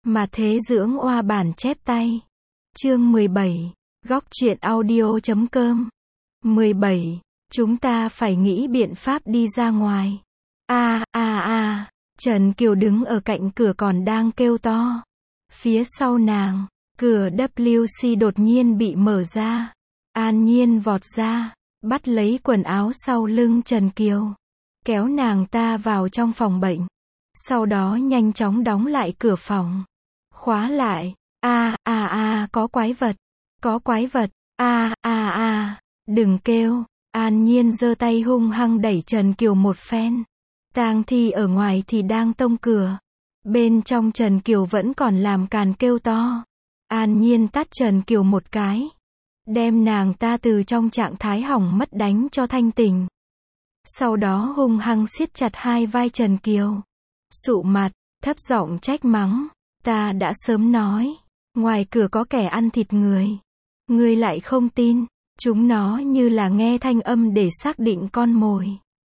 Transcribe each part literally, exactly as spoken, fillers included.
Mà thế dưỡng oa bản chép tay. Chương mười bảy. Góc truyện audio chấm com. mười bảy. Chúng ta phải nghĩ biện pháp đi ra ngoài. A a a. Trần Kiều đứng ở cạnh cửa còn đang kêu to. Phía sau nàng, cửa vê kép xê đột nhiên bị mở ra. An Nhiên vọt ra, bắt lấy quần áo sau lưng Trần Kiều, kéo nàng ta vào trong phòng bệnh. Sau đó nhanh chóng đóng lại cửa phòng, khóa lại. A a a, có quái vật, có quái vật. A a a, đừng kêu. An Nhiên giơ tay hung hăng đẩy Trần Kiều một phen. Tang thi ở ngoài thì đang tông cửa, bên trong Trần Kiều vẫn còn làm càn kêu to. An Nhiên tát Trần Kiều một cái, đem nàng ta từ trong trạng thái hỏng mất đánh cho thanh tỉnh. Sau đó hung hăng siết chặt hai vai Trần Kiều, sụ mặt, thấp giọng trách mắng. Ta đã sớm nói, ngoài cửa có kẻ ăn thịt người. Ngươi lại không tin, chúng nó như là nghe thanh âm để xác định con mồi.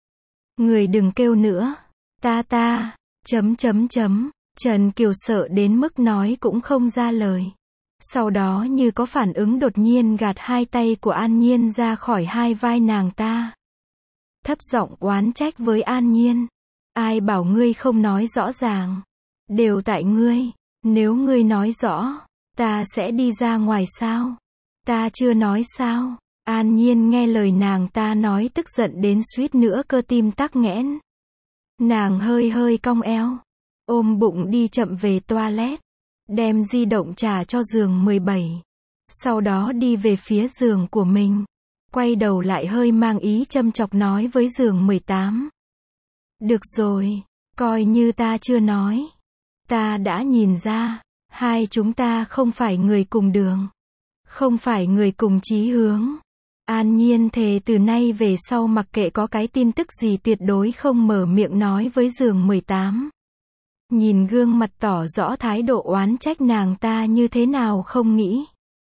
Người đừng kêu nữa, ta ta, chấm chấm chấm, Trần Kiều sợ đến mức nói cũng không ra lời. Sau đó như có phản ứng đột nhiên gạt hai tay của An Nhiên ra khỏi hai vai nàng ta. Thấp giọng oán trách với An Nhiên. Ai bảo ngươi không nói rõ ràng? Đều tại ngươi, nếu ngươi nói rõ, ta sẽ đi ra ngoài sao? Ta chưa nói sao? An Nhiên nghe lời nàng ta nói tức giận đến suýt nữa cơ tim tắc nghẽn. Nàng hơi hơi cong eo, ôm bụng đi chậm về toilet, đem di động trả cho giường mười bảy. Sau đó đi về phía giường của mình, quay đầu lại hơi mang ý châm chọc nói với giường mười tám. Được rồi, coi như ta chưa nói. Ta đã nhìn ra, hai chúng ta không phải người cùng đường, không phải người cùng chí hướng. An Nhiên thề từ nay về sau mặc kệ có cái tin tức gì tuyệt đối không mở miệng nói với giường mười tám. Nhìn gương mặt tỏ rõ thái độ oán trách nàng ta như thế nào không nghĩ.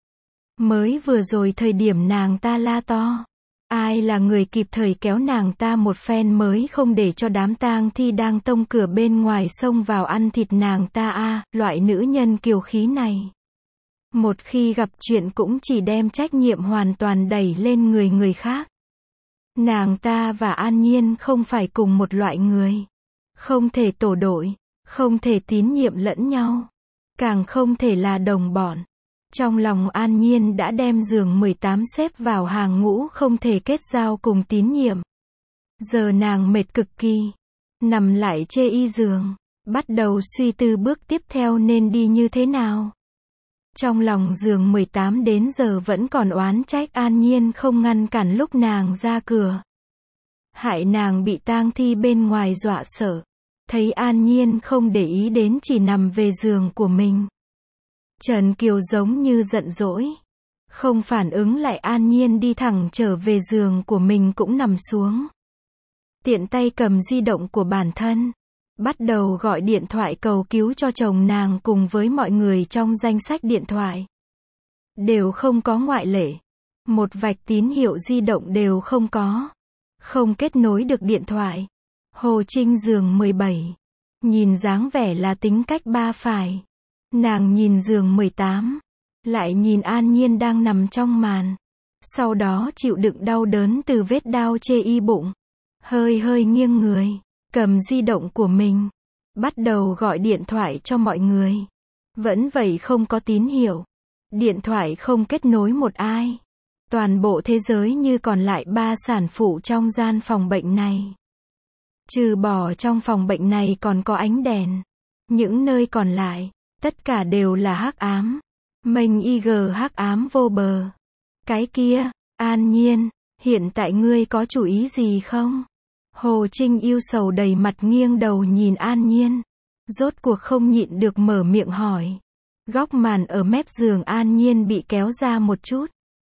Mới vừa rồi thời điểm nàng ta la to, ai là người kịp thời kéo nàng ta một phen mới không để cho đám tang thi đang tông cửa bên ngoài xông vào ăn thịt nàng ta a, à, loại nữ nhân kiều khí này. Một khi gặp chuyện cũng chỉ đem trách nhiệm hoàn toàn đẩy lên người người khác. Nàng ta và An Nhiên không phải cùng một loại người. Không thể tổ đội, không thể tín nhiệm lẫn nhau, càng không thể là đồng bọn. Trong lòng An Nhiên đã đem giường mười tám xếp vào hàng ngũ không thể kết giao cùng tín nhiệm. Giờ nàng mệt cực kỳ, nằm lại chê y giường, bắt đầu suy tư bước tiếp theo nên đi như thế nào. Trong lòng giường mười tám đến giờ vẫn còn oán trách An Nhiên không ngăn cản lúc nàng ra cửa, hại nàng bị tang thi bên ngoài dọa sợ. Thấy An Nhiên không để ý đến chỉ nằm về giường của mình, Trần Kiều giống như giận dỗi, không phản ứng lại An Nhiên đi thẳng trở về giường của mình cũng nằm xuống. Tiện tay cầm di động của bản thân, bắt đầu gọi điện thoại cầu cứu cho chồng nàng cùng với mọi người trong danh sách điện thoại. Đều không có ngoại lệ. Một vạch tín hiệu di động đều không có. Không kết nối được điện thoại. Hồ Trinh giường mười bảy. Nhìn dáng vẻ là tính cách ba phải. Nàng nhìn giường mười tám. Lại nhìn An Nhiên đang nằm trong màn. Sau đó chịu đựng đau đớn từ vết đao chê y bụng. Hơi hơi nghiêng người, cầm di động của mình, bắt đầu gọi điện thoại cho mọi người. Vẫn vậy không có tín hiệu. Điện thoại không kết nối một ai. Toàn bộ thế giới như còn lại ba sản phụ trong gian phòng bệnh này. Trừ bỏ trong phòng bệnh này còn có ánh đèn. Những nơi còn lại, tất cả đều là hắc ám. Mênh y gờ hắc ám vô bờ. Cái kia, An Nhiên, hiện tại ngươi có chủ ý gì không? Hồ Trinh yêu sầu đầy mặt nghiêng đầu nhìn An Nhiên. Rốt cuộc không nhịn được mở miệng hỏi. Góc màn ở mép giường An Nhiên bị kéo ra một chút.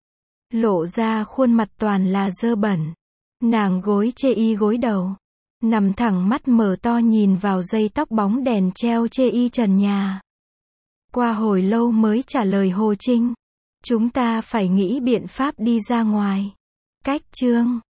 Lộ ra khuôn mặt toàn là dơ bẩn. Nàng gối chê y gối đầu. Nằm thẳng mắt mở to nhìn vào dây tóc bóng đèn treo chê y trần nhà. Qua hồi lâu mới trả lời Hồ Trinh. Chúng ta phải nghĩ biện pháp đi ra ngoài. Cách chương